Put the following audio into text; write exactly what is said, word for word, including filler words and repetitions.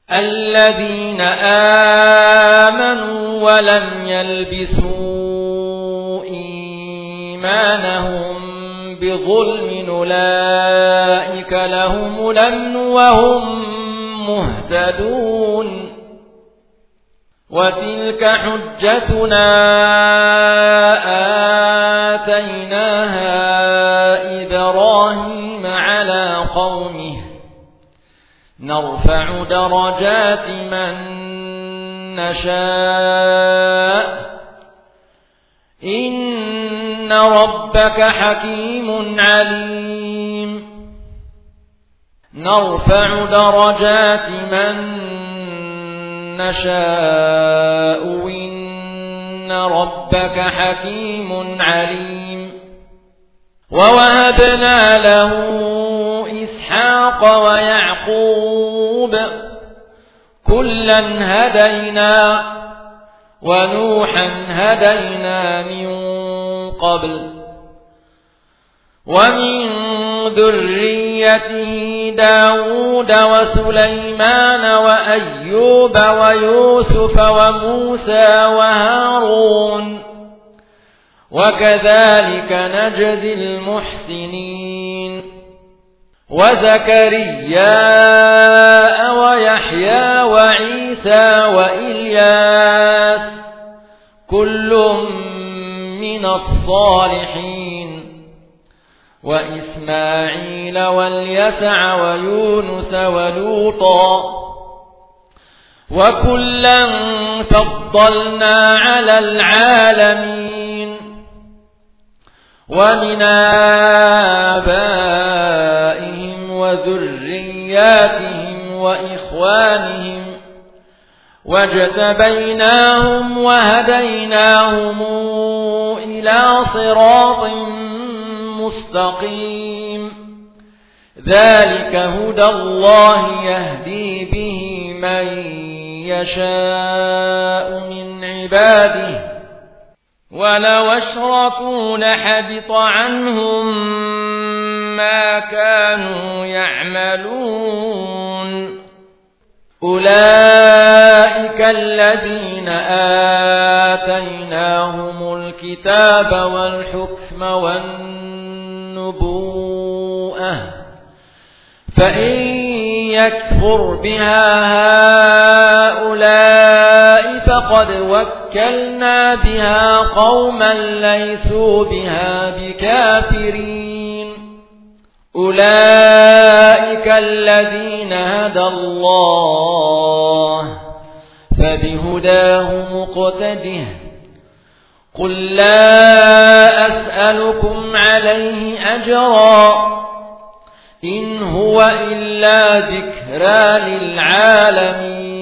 الذين آمنوا ولم يلبسوا إيمانهم بظلم أولئك لهم الأمن وهم مهتدون وتلك حجتنا آتيناها إبراهيم على قومه نرفع درجات من نشاء إن ربك حكيم عليم نرفع درجات من نشاء إن ربك حكيم عليم ووهبنا له إسحاق ويعقوب كلا هدينا ونوحا هدينا من قبل ومن ذريته داود وسليمان وأيوب ويوسف وموسى وهارون وكذلك نجزي المحسنين وزكريا ويحيى وعيسى وإلياس كل من الصالحين وإسماعيل واليسع ويونس ولوطا وكلا فضلنا على العالمين ومن آبائهم وذرياتهم وإخوانهم واجتبيناهم وهديناهم إلى صراط مستقيم ذلك هدى الله يهدي به من يشاء من عباده ولو أشركوا لحبط عنهم ما كانوا يعملون أولئك الذين آتيناهم الكتاب والحكم والنبوءة فإن يكفر بها هؤلاء فقد وكلنا بها قوما ليسوا بها بكافرين أولئك الذين هدى الله فبهداه مقتده قل لا أسألكم عليه أجرا إن هو إلا ذكرى للعالمين